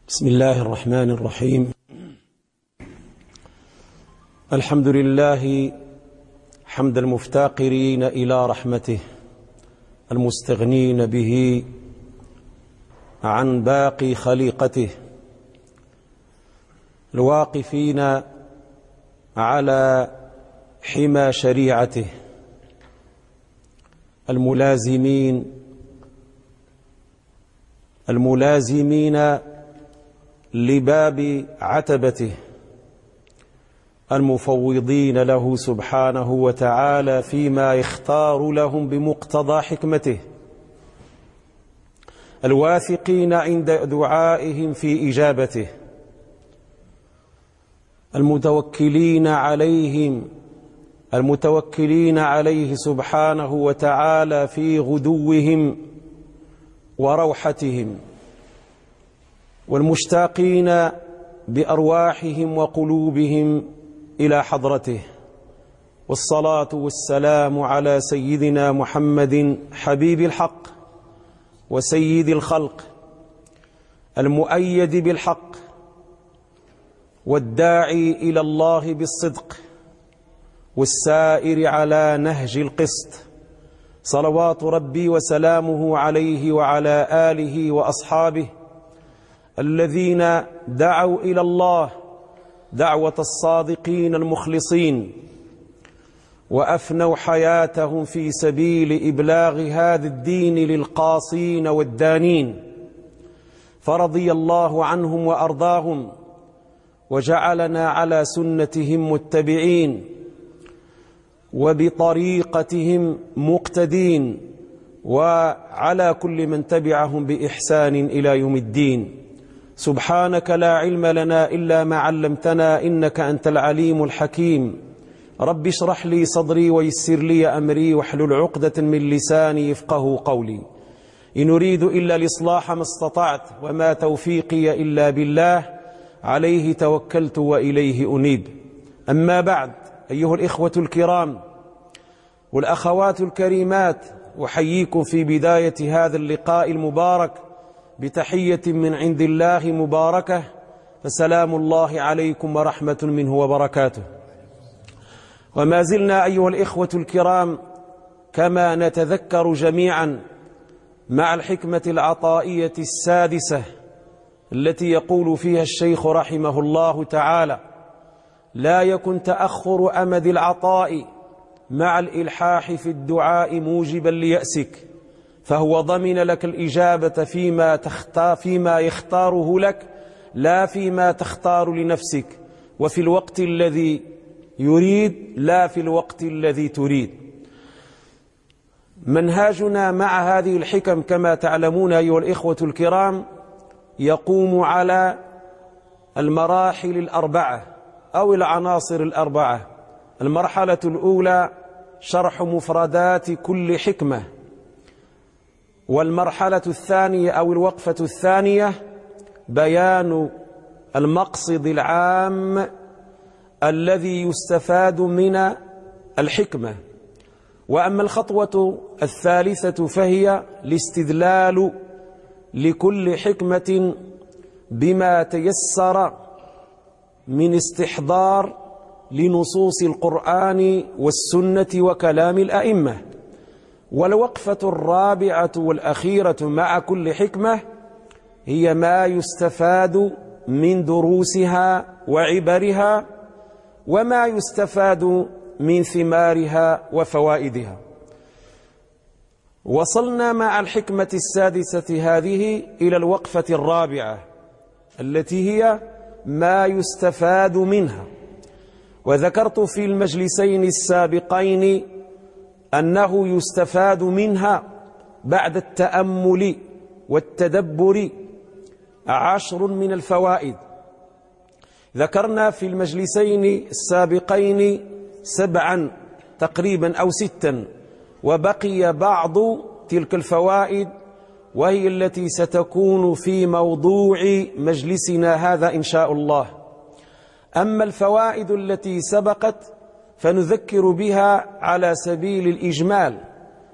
بسم الله الرحمن الرحيم. الحمد لله حمد المفتقرين إلى رحمته المستغنين به عن باقي خليقته، الواقفين على حمى شريعته، الملازمين لباب عتبته، المفوضين له سبحانه وتعالى فيما يختار لهم بمقتضى حكمته، الواثقين عند دعائهم في إجابته، المتوكلين عليه سبحانه وتعالى في غدوهم وروحتهم، والمشتاقين بأرواحهم وقلوبهم إلى حضرته. والصلاة والسلام على سيدنا محمد حبيب الحق وسيد الخلق، المؤيد بالحق والداعي إلى الله بالصدق والسائر على نهج القسط، صلوات ربي وسلامه عليه وعلى آله وأصحابه الذين دعوا إلى الله دعوة الصادقين المخلصين، وأفنوا حياتهم في سبيل إبلاغ هذا الدين للقاصين والدانين، فرضي الله عنهم وأرضاهم، وجعلنا على سنتهم متبعين وبطريقتهم مقتدين، وعلى كل من تبعهم بإحسان إلى يوم الدين. سبحانك لا علم لنا إلا ما علمتنا إنك أنت العليم الحكيم. رب اشرح لي صدري ويسر لي أمري واحلل عقدة من لساني يفقه قولي. إن أريد إلا الإصلاح ما استطعت وما توفيقي إلا بالله، عليه توكلت وإليه أنيب. أما بعد، أيها الإخوة الكرام والأخوات الكريمات، أحييكم في بداية هذا اللقاء المبارك بتحية من عند الله مباركة، فسلام الله عليكم ورحمة منه وبركاته. وما زلنا أيها الإخوة الكرام كما نتذكر جميعا مع الحكمة العطائية السادسة التي يقول فيها الشيخ رحمه الله تعالى: لا يكن تأخر أمد العطاء مع الإلحاح في الدعاء موجبا ليأسك، فهو ضمن لك الإجابة فيما يختاره لك لا فيما تختار لنفسك، وفي الوقت الذي يريد لا في الوقت الذي تريد. منهاجنا مع هذه الحكم كما تعلمون أيها الإخوة الكرام يقوم على المراحل الأربعة أو العناصر الأربعة. المرحلة الأولى شرح مفردات كل حكمة، والمرحلة الثانية أو الوقفة الثانية بيان المقصد العام الذي يستفاد من الحكمة. وأما الخطوة الثالثة فهي الاستدلال لكل حكمة بما تيسر من استحضار لنصوص القرآن والسنة وكلام الأئمة. والوقفة الرابعة والأخيرة مع كل حكمة هي ما يستفاد من دروسها وعبرها، وما يستفاد من ثمارها وفوائدها. وصلنا مع الحكمة السادسة هذه إلى الوقفة الرابعة التي هي ما يستفاد منها. وذكرت في المجلسين السابقين أنه يستفاد منها بعد التأمل والتدبر 10 من الفوائد. ذكرنا في المجلسين السابقين 7 تقريبا أو 6، وبقي بعض تلك الفوائد وهي التي ستكون في موضوع مجلسنا هذا إن شاء الله. أما الفوائد التي سبقت فنذكر بها على سبيل الإجمال.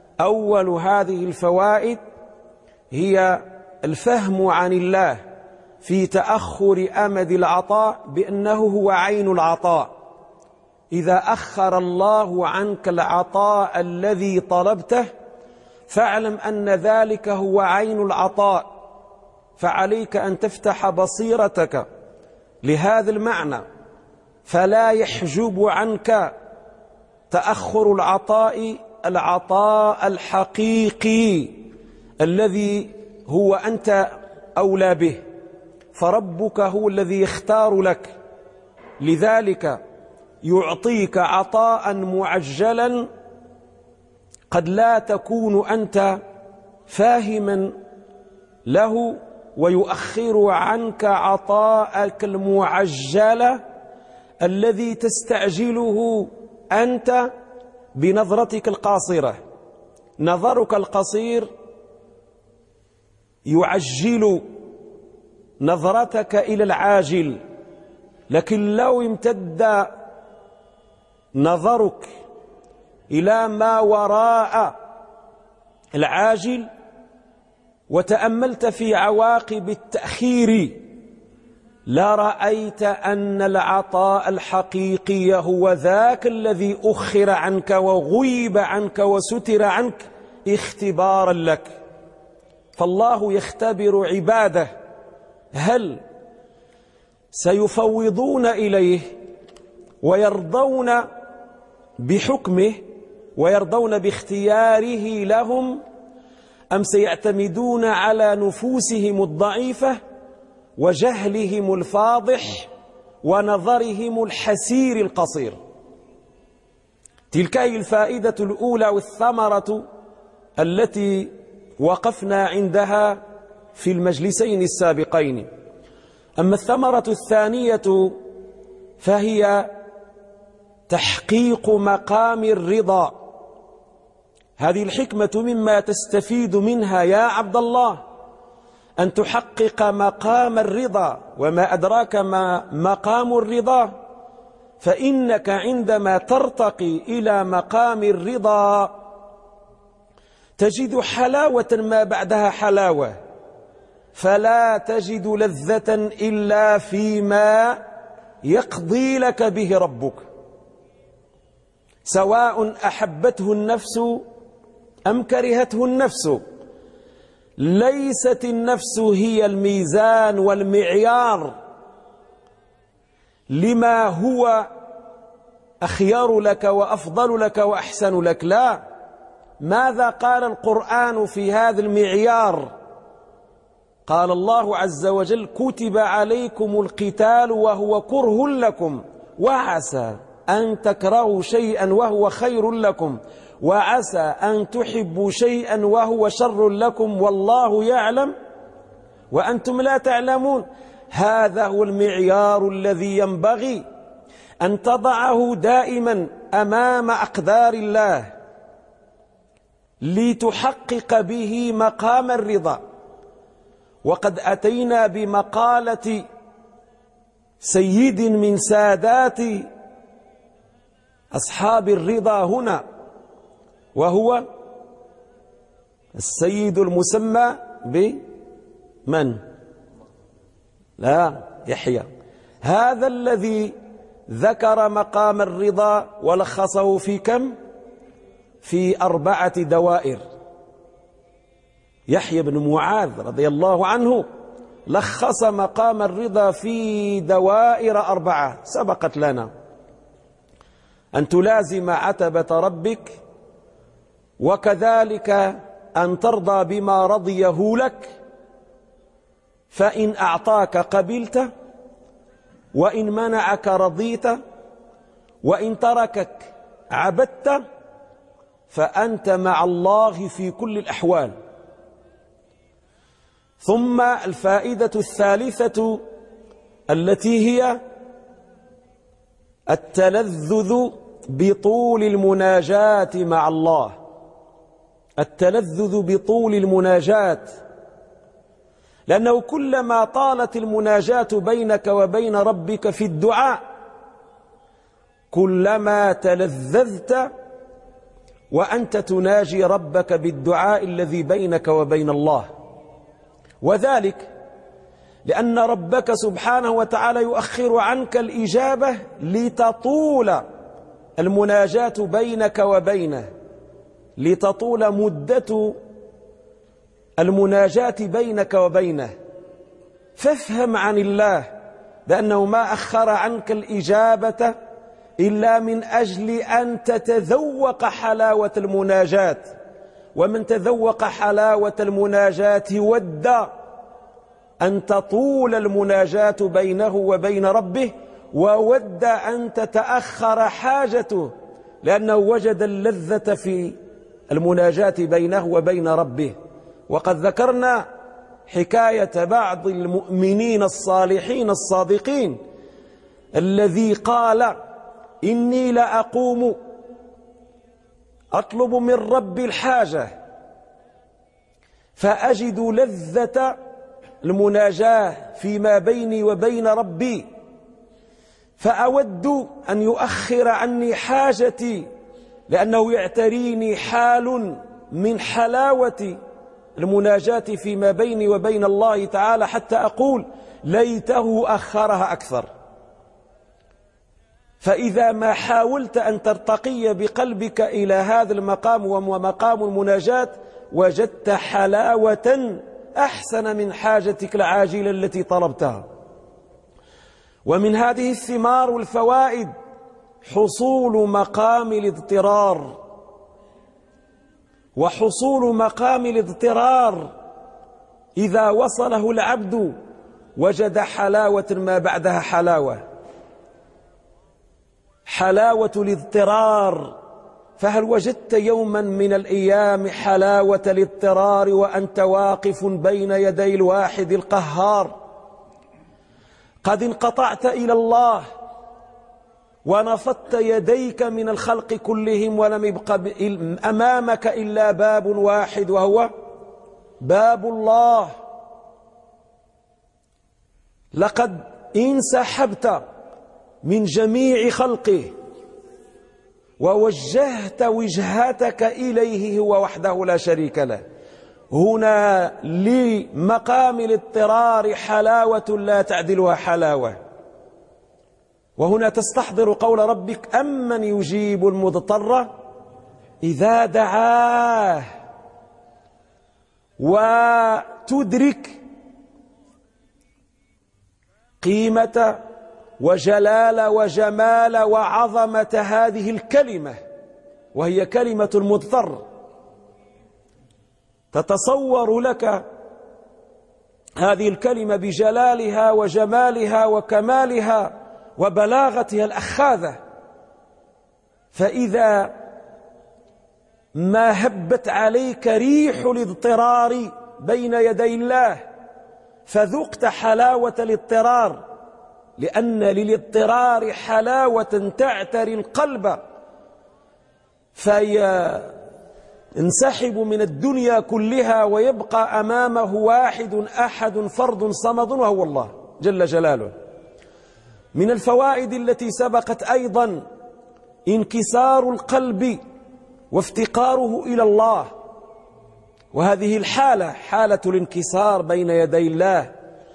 أول هذه الفوائد هي الفهم عن الله في تأخر أمد العطاء بأنه هو عين العطاء. إذا أخر الله عنك العطاء الذي طلبته فاعلم أن ذلك هو عين العطاء، فعليك أن تفتح بصيرتك لهذا المعنى، فلا يحجب عنك تأخر العطاء الحقيقي الذي هو أنت أولى به، فربك هو الذي يختار لك، لذلك يعطيك عطاء معجلا قد لا تكون أنت فاهما له، ويؤخر عنك عطاءك المعجل الذي تستعجله أنت بنظرتك القاصرة. نظرك القصير يعجل نظرتك إلى العاجل، لكن لو امتد نظرك إلى ما وراء العاجل وتأملت في عواقب التأخير لرأيت أن العطاء الحقيقي هو ذاك الذي أخر عنك وغيب عنك وستر عنك اختبارا لك. فالله يختبر عباده هل سيفوضون إليه ويرضون بحكمه ويرضون باختياره لهم، أم سيعتمدون على نفوسهم الضعيفة وجهلهم الفاضح ونظرهم الحسير القصير. تلك هي الفائدة الأولى والثمرة التي وقفنا عندها في المجلسين السابقين. أما الثمرة الثانية فهي تحقيق مقام الرضا. هذه الحكمة مما تستفيد منها يا عبد الله أن تحقق مقام الرضا. وما أدراك ما مقام الرضا؟ فإنك عندما ترتقي إلى مقام الرضا تجد حلاوة ما بعدها حلاوة، فلا تجد لذة إلا فيما يقضي لك به ربك، سواء أحبته النفس أم كرهته النفس. ليست النفس هي الميزان والمعيار لما هو أخيار لك وأفضل لك وأحسن لك، لا. ماذا قال القرآن في هذا المعيار؟ قال الله عز وجل: كتب عليكم القتال وهو كره لكم وعسى أن تكرهوا شيئا وهو خير لكم وعسى أن تحبوا شيئا وهو شر لكم والله يعلم وأنتم لا تعلمون. هذا هو المعيار الذي ينبغي أن تضعه دائما أمام أقدار الله لتحقق به مقام الرضا. وقد أتينا بمقالة سيد من سادات أصحاب الرضا هنا، وهو السيد المسمى بمن؟ لا، يحيى. هذا الذي ذكر مقام الرضا ولخصه في كم؟ في 4 دوائر. يحيى بن معاذ رضي الله عنه لخص مقام الرضا في دوائر 4 سبقت لنا: أن تلازم عتبة ربك، وكذلك أن ترضى بما رضيه لك، فإن أعطاك قبلت، وإن منعك رضيت، وإن تركك عبدت، فأنت مع الله في كل الأحوال. ثم الفائدة الثالثة التي هي التلذذ بطول المناجاة مع الله. التلذذ بطول المناجاة، لأنه كلما طالت المناجاة بينك وبين ربك في الدعاء كلما تلذذت وأنت تناجي ربك بالدعاء الذي بينك وبين الله. وذلك لأن ربك سبحانه وتعالى يؤخر عنك الإجابة لتطول المناجاة بينك وبينه، لتطول مدة المناجاة بينك وبينه. فافهم عن الله بأنه ما أخر عنك الإجابة إلا من أجل أن تتذوق حلاوة المناجاة، ومن تذوق حلاوة المناجاة ود أن تطول المناجاة بينه وبين ربه، وود أن تتأخر حاجته، لأنه وجد اللذة في المناجاة بينه وبين ربه. وقد ذكرنا حكاية بعض المؤمنين الصالحين الصادقين الذي قال: إني لأقوم أطلب من ربي الحاجة فأجد لذة المناجاة فيما بيني وبين ربي، فأود أن يؤخر عني حاجتي، لأنه يعتريني حال من حلاوة المناجاة فيما بيني وبين الله تعالى، حتى أقول ليته أخرها أكثر. فإذا ما حاولت أن ترتقي بقلبك إلى هذا المقام وهو مقام المناجاة، وجدت حلاوة أحسن من حاجتك العاجلة التي طلبتها. ومن هذه الثمار والفوائد حصول مقام الاضطرار، وحصول مقام الاضطرار إذا وصله العبد وجد حلاوة ما بعدها حلاوة، حلاوة الاضطرار. فهل وجدت يوما من الأيام حلاوة الاضطرار وأنت واقف بين يدي الواحد القهار، قد انقطعت إلى الله ونفضت يديك من الخلق كلهم، ولم يبق أمامك إلا باب واحد وهو باب الله؟ لقد انسحبت من جميع خلقه ووجهت وجهتك إليه هو وحده لا شريك له. هنا لمقام الاضطرار حلاوة لا تعدلها حلاوة. وهنا تستحضر قول ربك: أمن يجيب المضطر إذا دعاه، وتدرك قيمة وجلال وجمال وعظمة هذه الكلمة، وهي كلمة المضطر. تتصور لك هذه الكلمة بجلالها وجمالها وكمالها وبلاغتها الأخاذة، فإذا ما هبت عليك ريح الاضطرار بين يدي الله فذقت حلاوة الاضطرار، لأن للاضطرار حلاوة تعتري القلب فينسحب من الدنيا كلها ويبقى أمامه واحد أحد فرد صمد وهو الله جل جلاله. من الفوائد التي سبقت أيضا انكسار القلب وافتقاره إلى الله، وهذه الحالة حالة الانكسار بين يدي الله،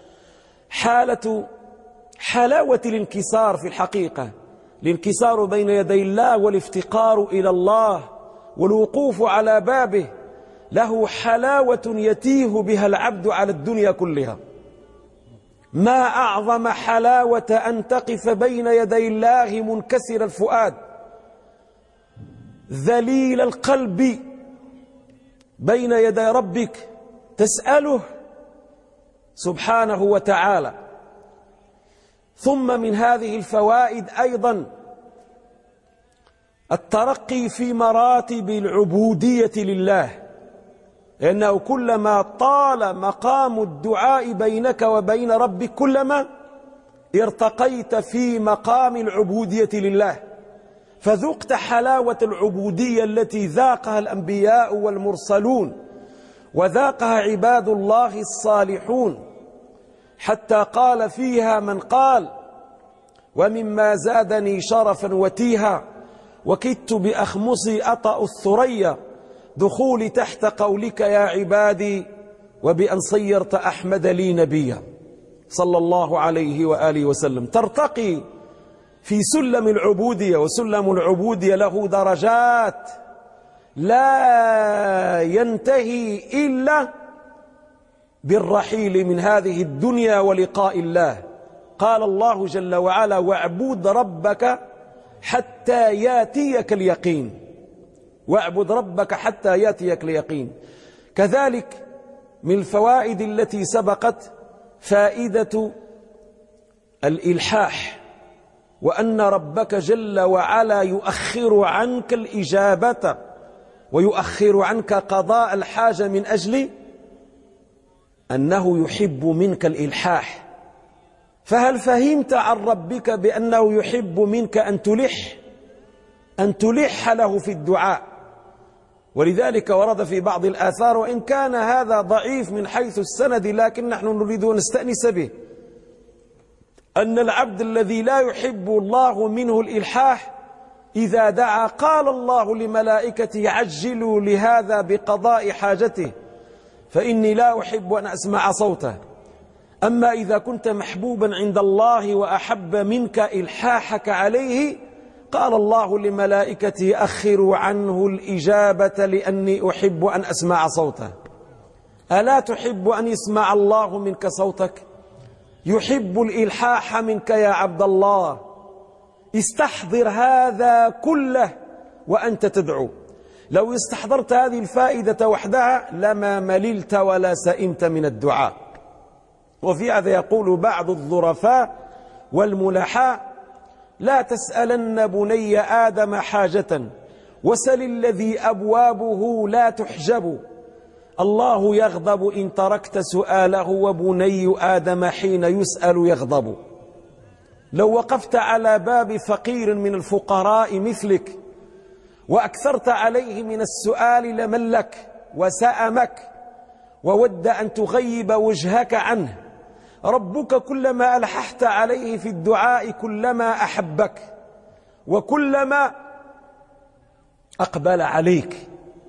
حلاوة الانكسار في الحقيقة، الانكسار بين يدي الله والافتقار إلى الله والوقوف على بابه له حلاوة يتيه بها العبد على الدنيا كلها. ما أعظم حلاوة أن تقف بين يدي الله منكسر الفؤاد ذليل القلب بين يدي ربك تسأله سبحانه وتعالى. ثم من هذه الفوائد أيضا الترقي في مراتب العبودية لله، لأنه كلما طال مقام الدعاء بينك وبين ربك كلما ارتقيت في مقام العبودية لله، فذقت حلاوة العبودية التي ذاقها الأنبياء والمرسلون وذاقها عباد الله الصالحون، حتى قال فيها من قال: ومما زادني شرفا وتيها وكدت بأخمصي أطأ الثريا دخولي تحت قولك يا عبادي وبأن صيرت أحمد لي نبيا. صلى الله عليه وآله وسلم. ترتقي في سلم العبودية، وسلم العبودية له درجات لا ينتهي إلا بالرحيل من هذه الدنيا ولقاء الله. قال الله جل وعلا: واعبد ربك حتى ياتيك اليقين. واعبد ربك حتى ياتيك اليقين. كذلك من الفوائد التي سبقت فائدة الإلحاح، وأن ربك جل وعلا يؤخر عنك الإجابة ويؤخر عنك قضاء الحاجة من أجل أنه يحب منك الإلحاح. فهل فهمت عن ربك بأنه يحب منك أن تلح له في الدعاء؟ ولذلك ورد في بعض الآثار، وإن كان هذا ضعيف من حيث السند لكن نحن نريد أن نستأنس به، أن العبد الذي لا يحب الله منه الإلحاح إذا دعا قال الله لملائكته: عجلوا لهذا بقضاء حاجته فإني لا أحب أن أسمع صوته. أما إذا كنت محبوبا عند الله وأحب منك إلحاحك عليه، قال الله لملائكته: أخروا عنه الإجابة لأني أحب أن أسمع صوته. ألا تحب أن يسمع الله منك صوتك؟ يحب الإلحاح منك يا عبد الله. استحضر هذا كله وأنت تدعو. لو استحضرت هذه الفائدة وحدها لما مللت ولا سئمت من الدعاء. وفي هذا يقول بعض الظرفاء والملحاء: لا تسألن بني آدم حاجة وسل الذي أبوابه لا تحجب. الله يغضب إن تركت سؤاله وبني آدم حين يسأل يغضب. لو وقفت على باب فقير من الفقراء مثلك وأكثرت عليه من السؤال لملك وسأمك وود أن تغيب وجهك عنه. ربك كلما ألححت عليه في الدعاء كلما أحبك وكلما أقبل عليك.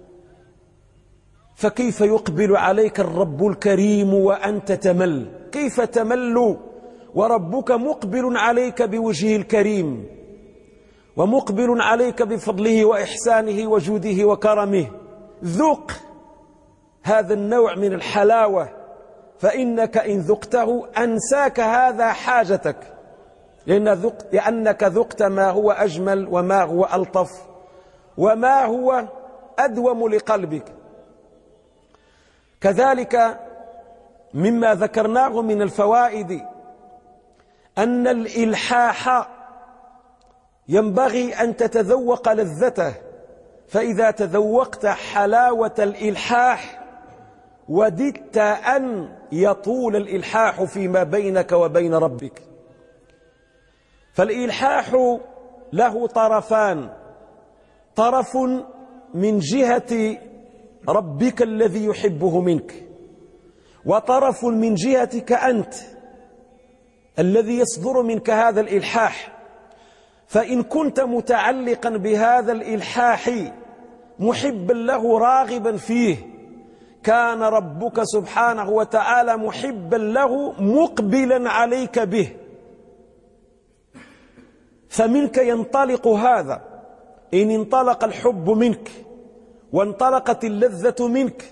فكيف يقبل عليك الرب الكريم وأنت تمل؟ كيف تمل وربك مقبل عليك بوجهه الكريم ومقبل عليك بفضله وإحسانه وجوده وكرمه؟ ذق هذا النوع من الحلاوة، فإنك إن ذقته أنساك هذا حاجتك، لأنك ذقت ما هو أجمل وما هو ألطف وما هو أدوم لقلبك. كذلك مما ذكرناه من الفوائد أن الإلحاح ينبغي أن تتذوق لذته، فإذا تذوقت حلاوة الإلحاح وددت أن يطول الإلحاح فيما بينك وبين ربك. فالإلحاح له طرفان: طرف من جهة ربك الذي يحبه منك، وطرف من جهتك أنت الذي يصدر منك هذا الإلحاح. فإن كنت متعلقا بهذا الإلحاح محبا له راغبا فيه، كان ربك سبحانه وتعالى محبا له مقبلا عليك به، فمنك ينطلق هذا. إن انطلق الحب منك وانطلقت اللذة منك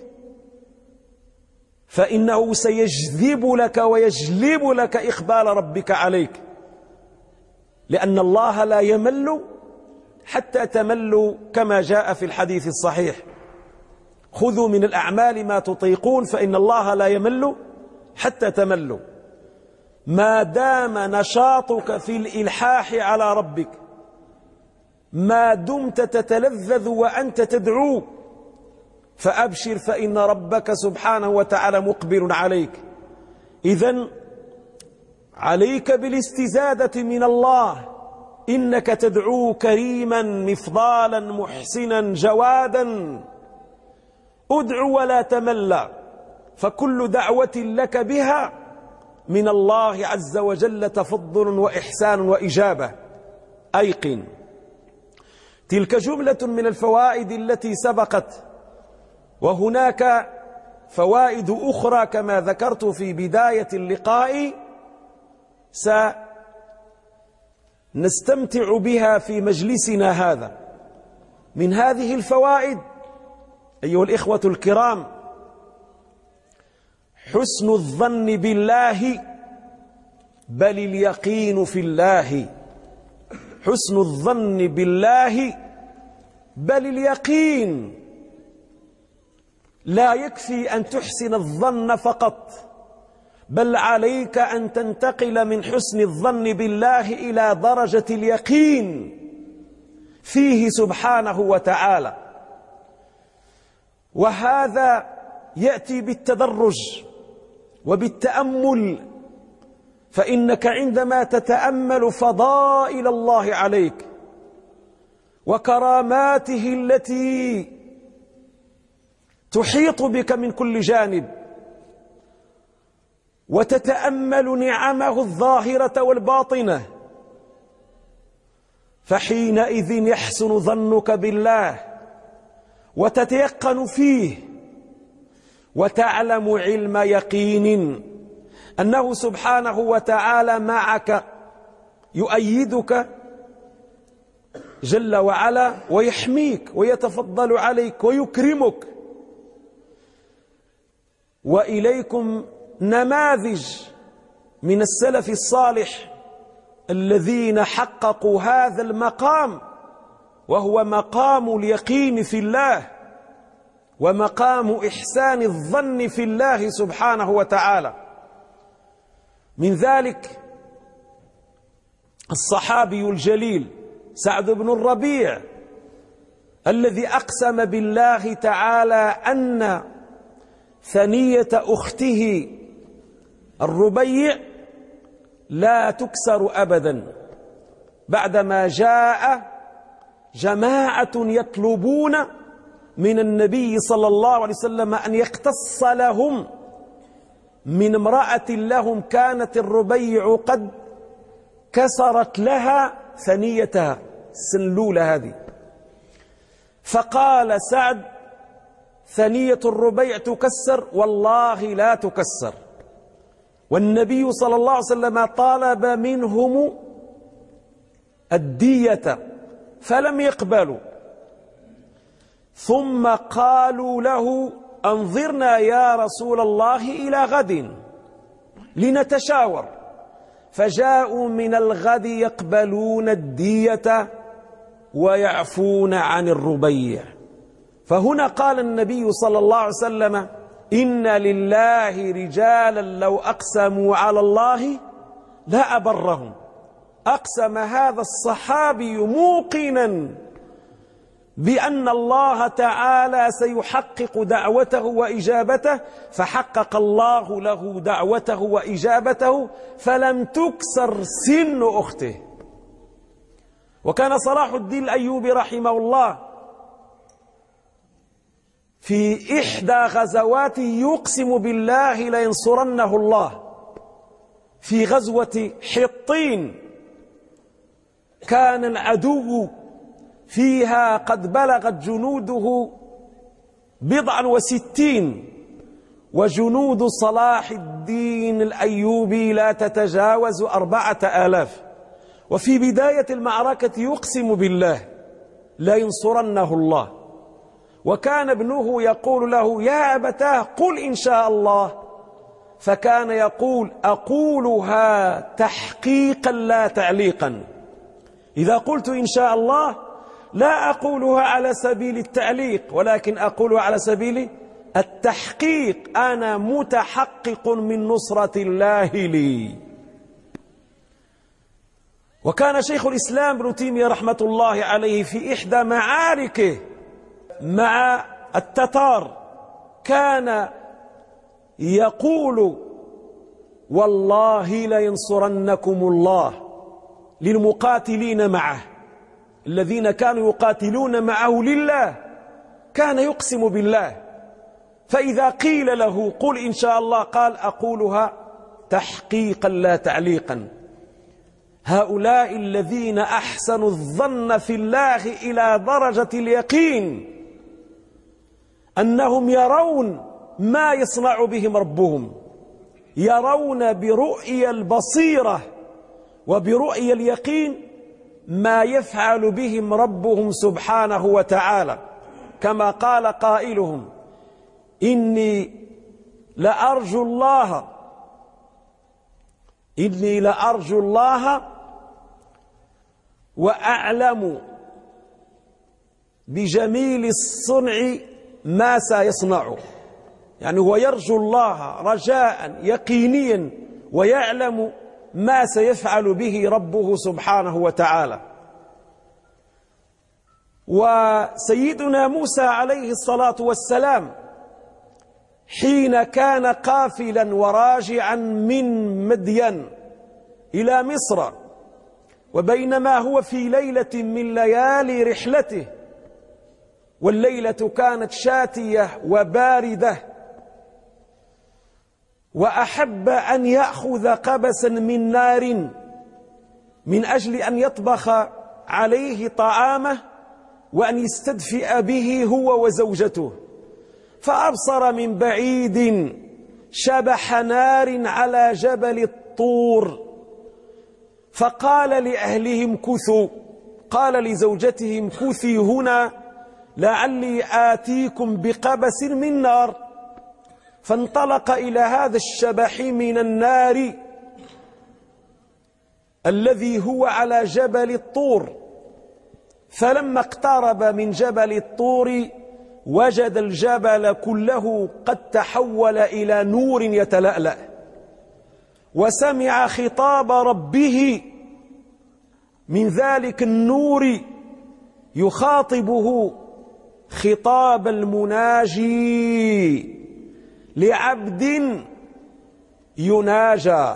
فإنه سيجذب لك ويجلب لك إقبال ربك عليك، لأن الله لا يمل حتى تملوا، كما جاء في الحديث الصحيح: خذوا من الأعمال ما تطيقون فإن الله لا يمل حتى تملوا. ما دام نشاطك في الإلحاح على ربك، ما دمت تتلذذ وأنت تدعو، فأبشر فإن ربك سبحانه وتعالى مقبل عليك. إذن عليك بالاستزادة من الله، إنك تدعو كريما مفضالا محسنا جوادا. ادع ولا تمل، فكل دعوة لك بها من الله عز وجل تفضل وإحسان وإجابة. أيقن. تلك جملة من الفوائد التي سبقت، وهناك فوائد أخرى كما ذكرت في بداية اللقاء سنستمتع بها في مجلسنا هذا. من هذه الفوائد أيها الإخوة الكرام حسن الظن بالله، بل اليقين في الله. حسن الظن بالله بل اليقين. لا يكفي أن تحسن الظن فقط، بل عليك أن تنتقل من حسن الظن بالله إلى درجة اليقين فيه سبحانه وتعالى. وهذا يأتي بالتدرج وبالتأمل، فإنك عندما تتأمل فضائل الله عليك وكراماته التي تحيط بك من كل جانب، وتتأمل نعمه الظاهرة والباطنة، فحينئذ يحسن ظنك بالله وتتيقن فيه، وتعلم علم يقين أنه سبحانه وتعالى معك، يؤيدك جل وعلا ويحميك ويتفضل عليك ويكرمك. وإليكم نماذج من السلف الصالح الذين حققوا هذا المقام، وهو مقام اليقين في الله ومقام إحسان الظن في الله سبحانه وتعالى. من ذلك الصحابي الجليل سعد بن الربيع الذي أقسم بالله تعالى أن ثنية أخته الربيع لا تكسر أبدا، بعدما جاء جماعة يطلبون من النبي صلى الله عليه وسلم أن يقتص لهم من امرأة لهم كانت الربيع قد كسرت لها ثنيتها السنلولة هذه. فقال سعد: ثنية الربيع تكسر؟ والله لا تكسر. والنبي صلى الله عليه وسلم طالب منهم الدية فلم يقبلوا، ثم قالوا له: أنظرنا يا رسول الله إلى غد لنتشاور. فجاءوا من الغد يقبلون الدية ويعفون عن الربيع. فهنا قال النبي صلى الله عليه وسلم: إن لله رجالا لو أقسموا على الله لا أبرهم. أقسم هذا الصحابي موقنا بأن الله تعالى سيحقق دعوته وإجابته، فحقق الله له دعوته وإجابته، فلم تكسر سن أخته. وكان صلاح الدين الأيوبي رحمه الله في إحدى غزواته يقسم بالله لينصرنه الله، في غزوة حطين كان العدو فيها قد بلغت جنوده 69، وجنود صلاح الدين الأيوبي لا تتجاوز 4000. وفي بداية المعركة يقسم بالله لا ينصرنه الله، وكان ابنه يقول له: يا أبتاه قل إن شاء الله. فكان يقول: أقولها تحقيقا لا تعليقا. إذا قلت إن شاء الله لا أقولها على سبيل التعليق، ولكن أقولها على سبيل التحقيق. أنا متحقق من نصرة الله لي. وكان شيخ الإسلام ابن تيمية رحمة الله عليه في إحدى معاركه مع التتار كان يقول: والله لينصرنكم الله، للمقاتلين معه الذين كانوا يقاتلون معه لله. كان يقسم بالله، فإذا قيل له قل إن شاء الله قال: أقولها تحقيقا لا تعليقا. هؤلاء الذين أحسنوا الظن في الله إلى درجة اليقين أنهم يرون ما يصنع بهم ربهم، يرون برؤية البصيرة وبرؤيا اليقين ما يفعل بهم ربهم سبحانه وتعالى، كما قال قائلهم: إني لأرجو الله وأعلم بجميل الصنع ما سيصنع. يعني هو يرجو الله رجاء يقينيا ويعلم ما سيفعل به ربه سبحانه وتعالى. وسيدنا موسى عليه الصلاة والسلام حين كان قافلا وراجعا من مدين إلى مصر، وبينما هو في ليلة من ليالي رحلته، والليلة كانت شاتية وباردة، وأحب أن يأخذ قبسا من نار من أجل أن يطبخ عليه طعامه وأن يستدفئ به هو وزوجته، فأبصر من بعيد شبح نار على جبل الطور، فقال لأهلهم كثوا، قال لزوجتهم كثي هنا لعلي آتيكم بقبس من نار. فانطلق إلى هذا الشبح من النار الذي هو على جبل الطور، فلما اقترب من جبل الطور وجد الجبل كله قد تحول إلى نور يتلألأ، وسمع خطاب ربه من ذلك النور يخاطبه خطاب المناجي لعبد يناجى،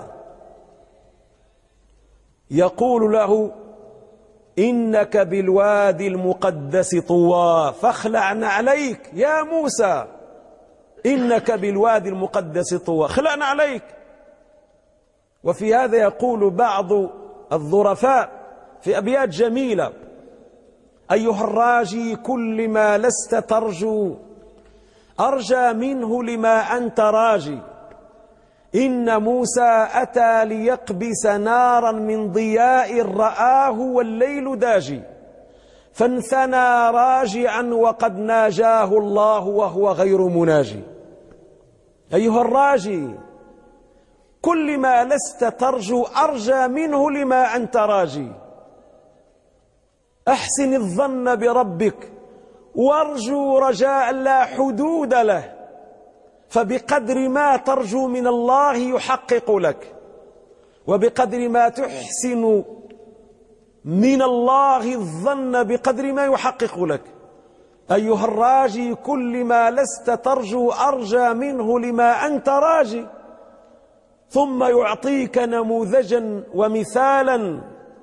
يقول له: إنك بالوادي المقدس طوى فاخلعن عليك يا موسى، إنك بالوادي المقدس طوى، خلعن عليك. وفي هذا يقول بعض الظرفاء في أبيات جميلة: أيها الراجي كل ما لست ترجو أرجى منه لما أنت راجي، إن موسى أتى ليقبس نارا من ضياء رآه والليل داجي، فانثنى راجعا وقد ناجاه الله وهو غير مناجي. أيها الراجي كل ما لست ترجو أرجى منه لما أنت راجي، أحسن الظن بربك وارجو رجاء لا حدود له، فبقدر ما ترجو من الله يحقق لك، وبقدر ما تحسن من الله الظن بقدر ما يحقق لك. أيها الراجي كل ما لست ترجو أرجى منه لما أنت راجي. ثم يعطيك نموذجا ومثالا: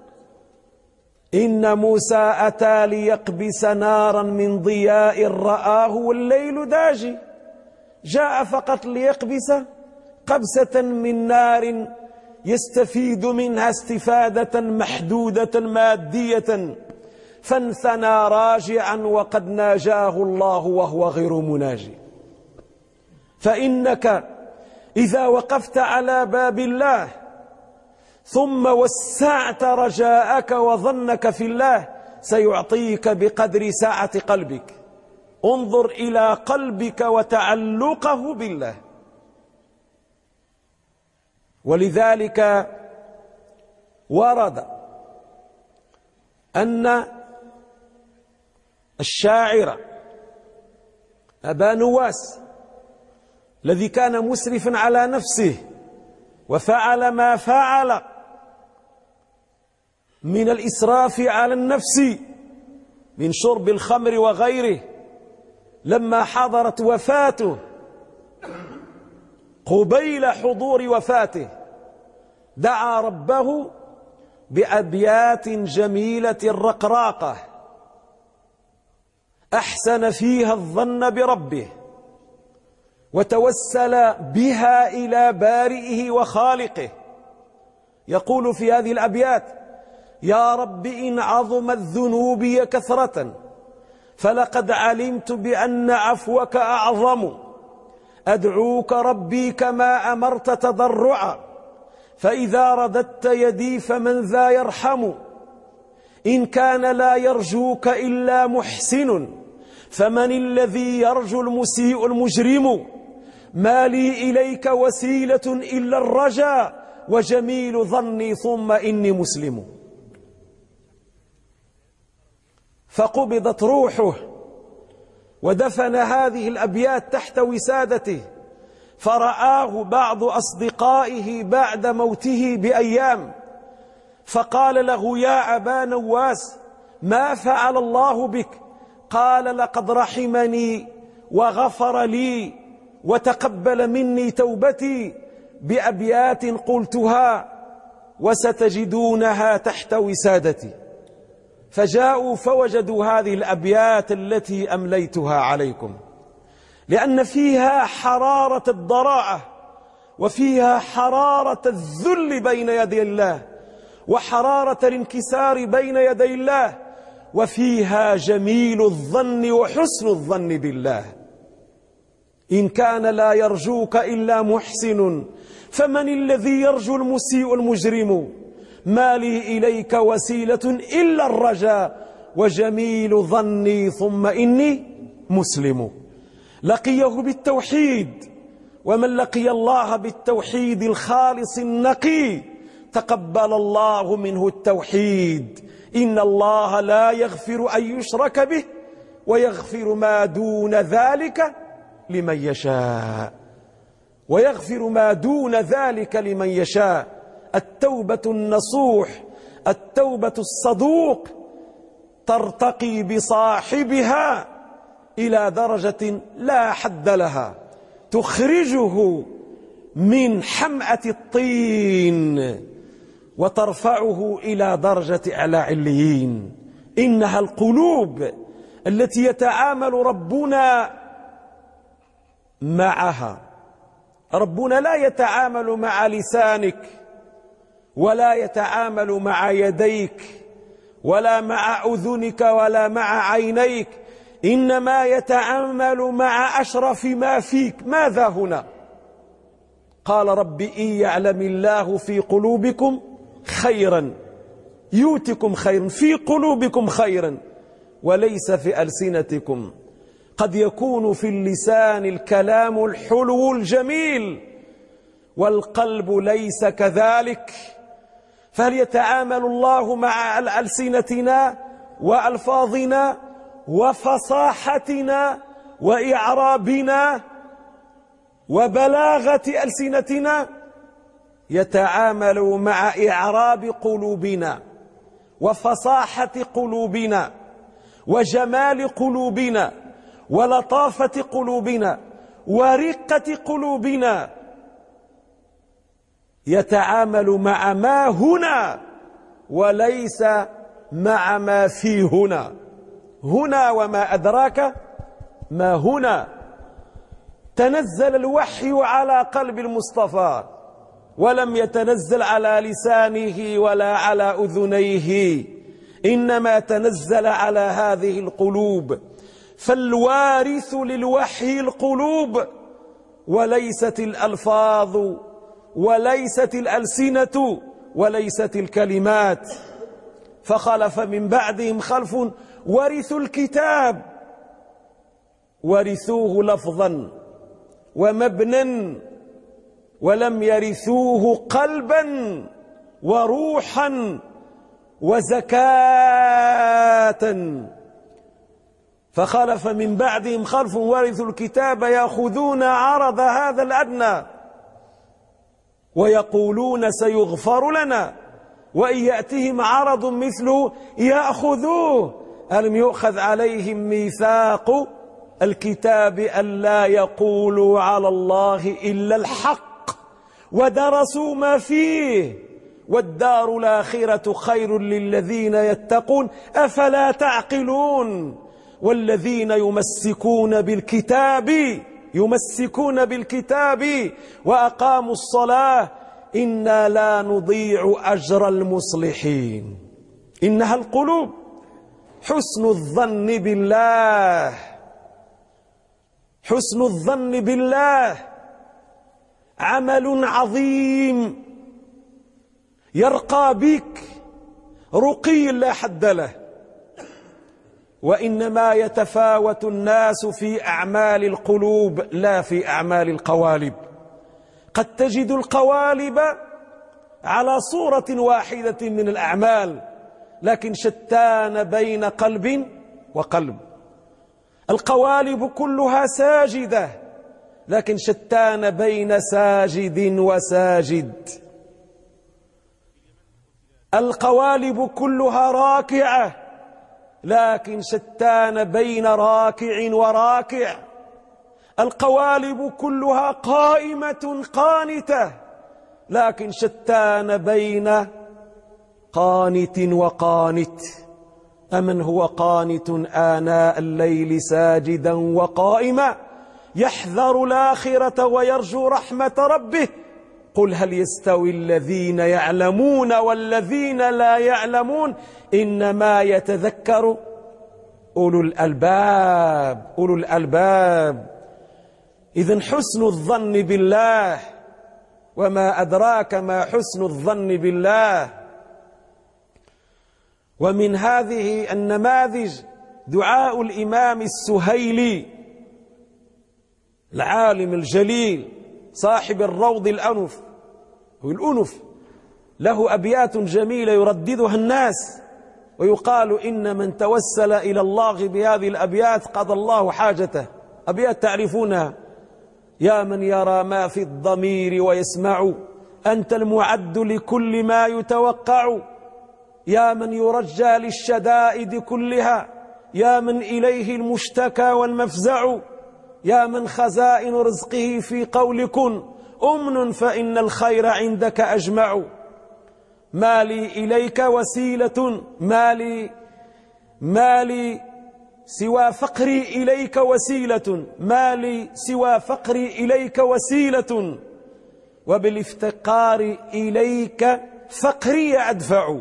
إن موسى أتى ليقبس نارا من ضياء رآه والليل داجي، جاء فقط ليقبس قبسة من نار يستفيد منها استفادة محدودة مادية، فانثنى راجعا وقد ناجاه الله وهو غير مناجي. فإنك إذا وقفت على باب الله ثم وسعت رجاءك وظنك في الله سيعطيك بقدر سعة قلبك. انظر إلى قلبك وتعلقه بالله. ولذلك ورد أن الشاعر أبا نواس الذي كان مسرفا على نفسه وفعل ما فعل من الإسراف على النفس من شرب الخمر وغيره، لما حضرت وفاته قبيل حضور وفاته دعا ربه بأبيات جميلة رقراقة أحسن فيها الظن بربه، وتوسل بها إلى بارئه وخالقه. يقول في هذه الأبيات: يا رب إن عظمت ذنوبي كثرة فلقد علمت بأن عفوك أعظم، أدعوك ربي كما أمرت تضرعا، فإذا رددت يدي فمن ذا يرحم، إن كان لا يرجوك إلا محسن، فمن الذي يرجو المسيء المجرم، ما لي إليك وسيلة إلا الرجا، وجميل ظني ثم إني مسلم. فقبضت روحه ودفن هذه الأبيات تحت وسادته، فرآه بعض أصدقائه بعد موته بأيام، فقال له: يا أبا نواس، ما فعل الله بك؟ قال: لقد رحمني وغفر لي وتقبل مني توبتي بأبيات قلتها وستجدونها تحت وسادتي. فجاءوا فوجدوا هذه الأبيات التي أمليتها عليكم، لأن فيها حرارة الضراعة، وفيها حرارة الذل بين يدي الله، وحرارة الانكسار بين يدي الله، وفيها جميل الظن وحسن الظن بالله. إن كان لا يرجوك إلا محسن، فمن الذي يرجو المسيء المجرم، ما لي إليك وسيلة إلا الرجاء، وجميل ظني ثم إني مسلم. لقيه بالتوحيد، ومن لقي الله بالتوحيد الخالص النقي تقبل الله منه التوحيد. إن الله لا يغفر أن يشرك به ويغفر ما دون ذلك لمن يشاء، ويغفر ما دون ذلك لمن يشاء. التوبة النصوح، التوبة الصدوق، ترتقي بصاحبها إلى درجة لا حد لها، تخرجه من حمأة الطين وترفعه إلى درجة أعلى عليين. إنها القلوب التي يتعامل ربنا معها. ربنا لا يتعامل مع لسانك، ولا يتعامل مع يديك، ولا مع أذنك، ولا مع عينيك، إنما يتعامل مع أشرف ما فيك. ماذا هنا؟ قال: رب إن يعلم الله في قلوبكم خيرا يؤتكم خيرا، في قلوبكم خيرا وليس في ألسنتكم. قد يكون في اللسان الكلام الحلو الجميل والقلب ليس كذلك. فهل يتعامل الله مع ألسنتنا وألفاظنا وفصاحتنا وإعرابنا وبلاغة ألسنتنا؟ يتعامل مع إعراب قلوبنا وفصاحة قلوبنا وجمال قلوبنا ولطافة قلوبنا ورقة قلوبنا. يتعامل مع ما هنا وليس مع ما في هنا. هنا وما أدراك ما هنا. تنزل الوحي على قلب المصطفى، ولم يتنزل على لسانه ولا على أذنيه، إنما تنزل على هذه القلوب. فالوارث للوحي القلوب، وليست الألفاظ، وليست الألسنة، وليست الكلمات. فخلف من بعدهم خلف ورثوا الكتاب، ورثوه لفظا ومبنا، ولم يرثوه قلبا وروحا وزكاة. فخلف من بعدهم خلف ورثوا الكتاب يأخذون عرض هذا الأدنى ويقولون سيغفر لنا، وإن يأتهم عرض مثله يأخذوه. ألم يؤخذ عليهم ميثاق الكتاب ألا يقولوا على الله إلا الحق ودرسوا ما فيه، والدار الآخرة خير للذين يتقون أفلا تعقلون. والذين يمسكون بالكتاب وأقاموا الصلاة إنا لا نضيع أجر المصلحين. إنها القلوب. حسن الظن بالله، حسن الظن بالله عمل عظيم يرقى بك رقي لا حد له. وإنما يتفاوت الناس في أعمال القلوب لا في أعمال القوالب. قد تجد القوالب على صورة واحدة من الأعمال، لكن شتان بين قلب وقلب. القوالب كلها ساجدة، لكن شتان بين ساجد وساجد. القوالب كلها راكعة، لكن شتان بين راكع وراكع. القوالب كلها قائمة قانتة، لكن شتان بين قانت وقانت. أمن هو قانت آناء الليل ساجدا وقائما يحذر الآخرة ويرجو رحمة ربه قل هل يستوي الذين يعلمون والذين لا يعلمون إنما يتذكر أولو الألباب. أولو الألباب. إذن حسن الظن بالله، وما أدراك ما حسن الظن بالله. ومن هذه النماذج دعاء الإمام السهيلي العالم الجليل صاحب الروض الأنف والأنف، له أبيات جميلة يرددها الناس، ويقال إن من توسل إلى الله بهذه الأبيات قضى الله حاجته. أبيات تعرفونها: يا من يرى ما في الضمير ويسمع، أنت المعد لكل ما يتوقع، يا من يرجى للشدائد كلها، يا من إليه المشتكى والمفزع، يا من خزائن رزقه في قول كن أمن فإن الخير عندك أجمع. ما لي إليك وسيلة، ما لي سوى فقري إليك وسيلة، ما لي سوى فقري إليك وسيلة، وبالافتقار إليك فقري أدفع.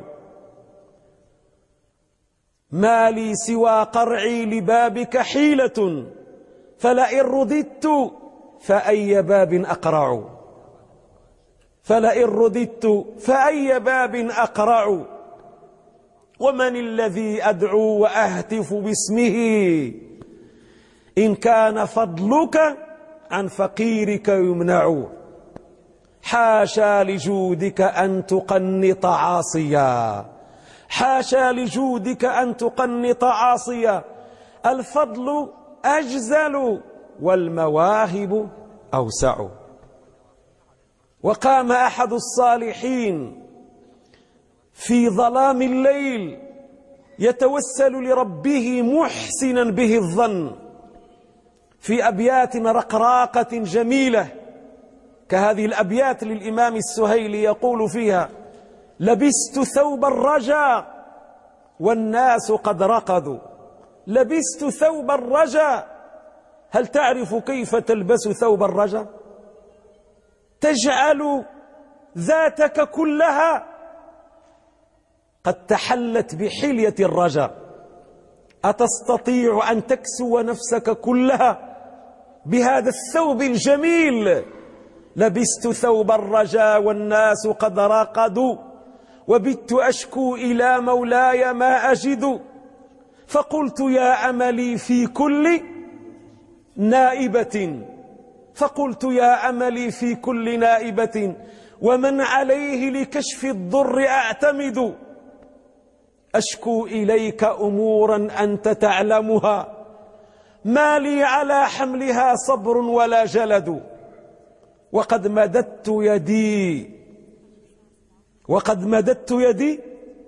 ما لي سوى قرعي لبابك حيلة، فلئن رددت فأي باب أقرع، فلئن رددت فأي باب أقرع. ومن الذي أدعو وأهتف باسمه إن كان فضلك عن فقيرك يمنع. حاشا لجودك أن تقنط عاصيا، حاشا لجودك أن تقنط عاصيا. الفضل أجزل والمواهب أوسع. وقام أحد الصالحين في ظلام الليل يتوسل لربه محسنا به الظن في أبيات رقراقة جميلة كهذه الأبيات للإمام السهيلي، يقول فيها: لبست ثوب الرجا والناس قد رقدوا، لبست ثوب الرجا. هل تعرف كيف تلبس ثوب الرجا؟ تجعل ذاتك كلها قد تحلت بحلية الرجا. أتستطيع أن تكسو نفسك كلها بهذا الثوب الجميل؟ لبست ثوب الرجا والناس قد رقدوا، وبت أشكو إلى مولاي ما أجد، فقلت يا أملي في كل نائبة، فقلت يا أملي في كل نائبة، ومن عليه لكشف الضر أعتمد. أشكو إليك أمورا أنت تعلمها، ما لي على حملها صبر ولا جلد. وقد مددت يدي، وقد مددت يدي،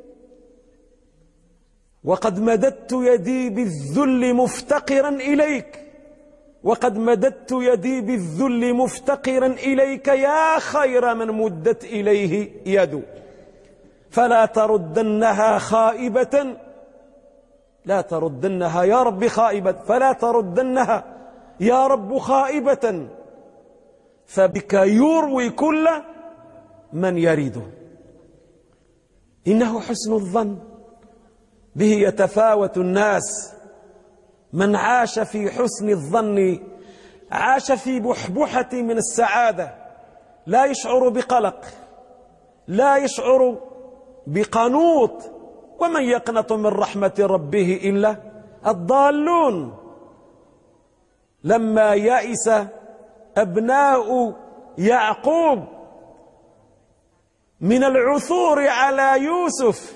وقد مددت يدي بالذل مفتقرا إليك، وقد مددت يدي بالذل مفتقرا إليك يا خير من مدت إليه يد. فلا تردنها خائبة، لا تردنها يا رب خائبة، فلا تردنها يا رب خائبة، فبك يروي كل من يريده. إنه حسن الظن، به يتفاوت الناس. من عاش في حسن الظن عاش في بحبحة من السعادة، لا يشعر بقلق، لا يشعر بقنوط. ومن يقنط من رحمة ربه إلا الضالون. لما يئس أبناء يعقوب من العثور على يوسف،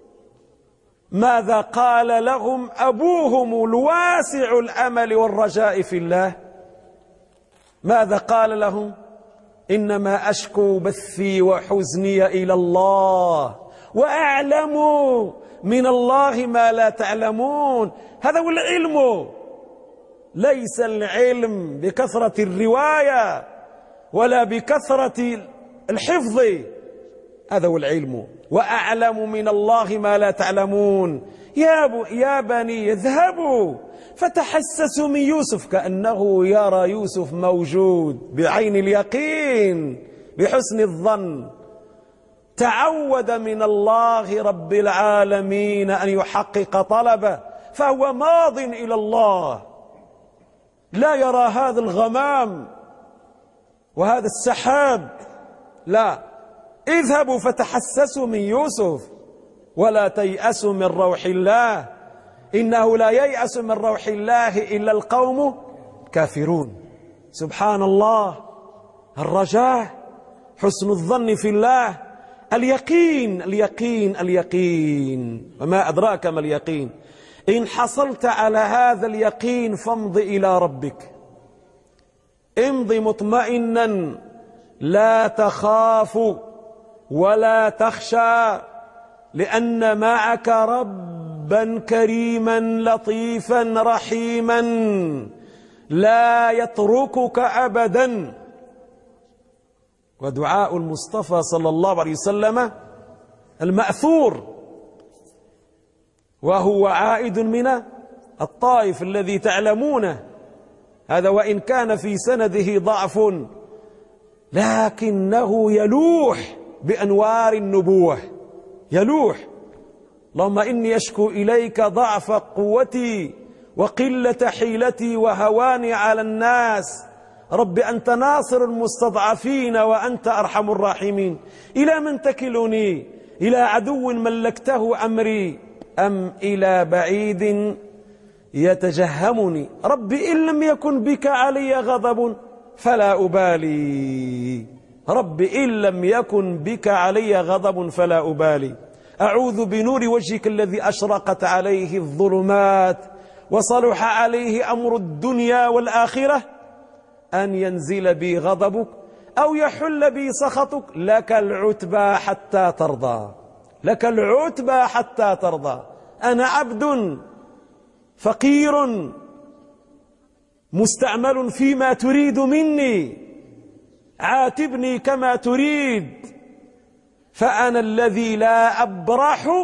ماذا قال لهم أبوهم الواسع الأمل والرجاء في الله؟ ماذا قال لهم؟ إنما أشكو بثي وحزني إلى الله وأعلم من الله ما لا تعلمون. هذا هو العلم، ليس العلم بكثرة الرواية ولا بكثرة الحفظ، هذا هو العلم. وأعلم من الله ما لا تعلمون. يا بني اذهبوا فتحسسوا من يوسف، كأنه يرى يوسف موجود بعين اليقين بحسن الظن. تعود من الله رب العالمين أن يحقق طلبه، فهو ماض إلى الله، لا يرى هذا الغمام وهذا السحاب. لا، اذهبوا فتحسسوا من يوسف ولا تيأسوا من روح الله، إنه لا ييأس من روح الله إلا القوم كافرون. سبحان الله، الرجاء، حسن الظن في الله، اليقين اليقين اليقين. وما أدراك ما اليقين؟ إن حصلت على هذا اليقين فامض إلى ربك، امض مطمئنا لا تخاف ولا تخشى، لأن معك ربا كريما لطيفا رحيما لا يتركك أبدا. ودعاء المصطفى صلى الله عليه وسلم المأثور، وهو عائد من الطائف الذي تعلمونه، هذا وإن كان في سنده ضعف لكنه يلوح بأنوار النبوة، يلوح. اللهم إني أشكو إليك ضعف قوتي وقلة حيلتي وهواني على الناس، رب أنت ناصر المستضعفين وأنت أرحم الراحمين. إلى من تكلني؟ إلى عدو ملكته أمري أم إلى بعيد يتجهمني؟ رب إن لم يكن بك علي غضب فلا أبالي، رب إن لم يكن بك علي غضب فلا أبالي. أعوذ بنور وجهك الذي أشرقت عليه الظلمات وصلح عليه أمر الدنيا والآخرة أن ينزل بي غضبك أو يحل بي سخطك، لك العتبى حتى ترضى، لك العتبى حتى ترضى. أنا عبد فقير مستعمل فيما تريد مني، عاتبني كما تريد، فأنا الذي لا أبرح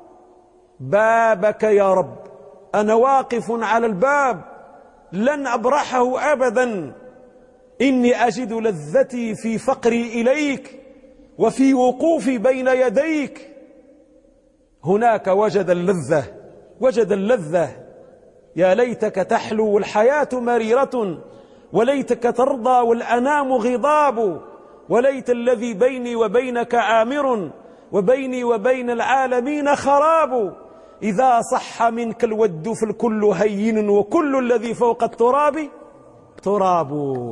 بابك يا رب، أنا واقف على الباب لن أبرحه أبدا. إني أجد لذتي في فقري إليك وفي وقوفي بين يديك. هناك وجد اللذة، وجد اللذة. يا ليتك تحلو والحياة مريرة، وليتك ترضى والأنام غضاب، وليت الذي بيني وبينك عامر وبيني وبين العالمين خراب. إذا صح منك الود فالكل هين وكل الذي فوق التراب تراب.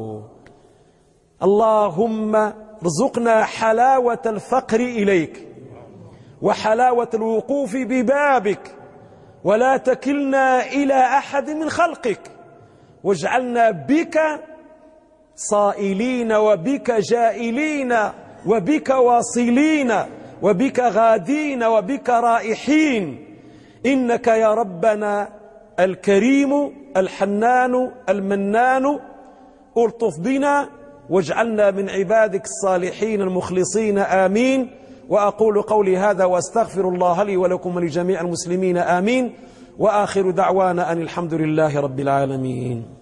اللهم ارزقنا حلاوة الفقر إليك وحلاوة الوقوف ببابك، ولا تكلنا إلى أحد من خلقك، واجعلنا بك صائلين وبك جائلين وبك واصلين وبك غادين وبك رائحين. إنك يا ربنا الكريم الحنان المنان، ألطف بنا واجعلنا من عبادك الصالحين المخلصين، آمين. وأقول قولي هذا وأستغفر الله لي ولكم ولجميع المسلمين، آمين. وآخر دعوانا أن الحمد لله رب العالمين.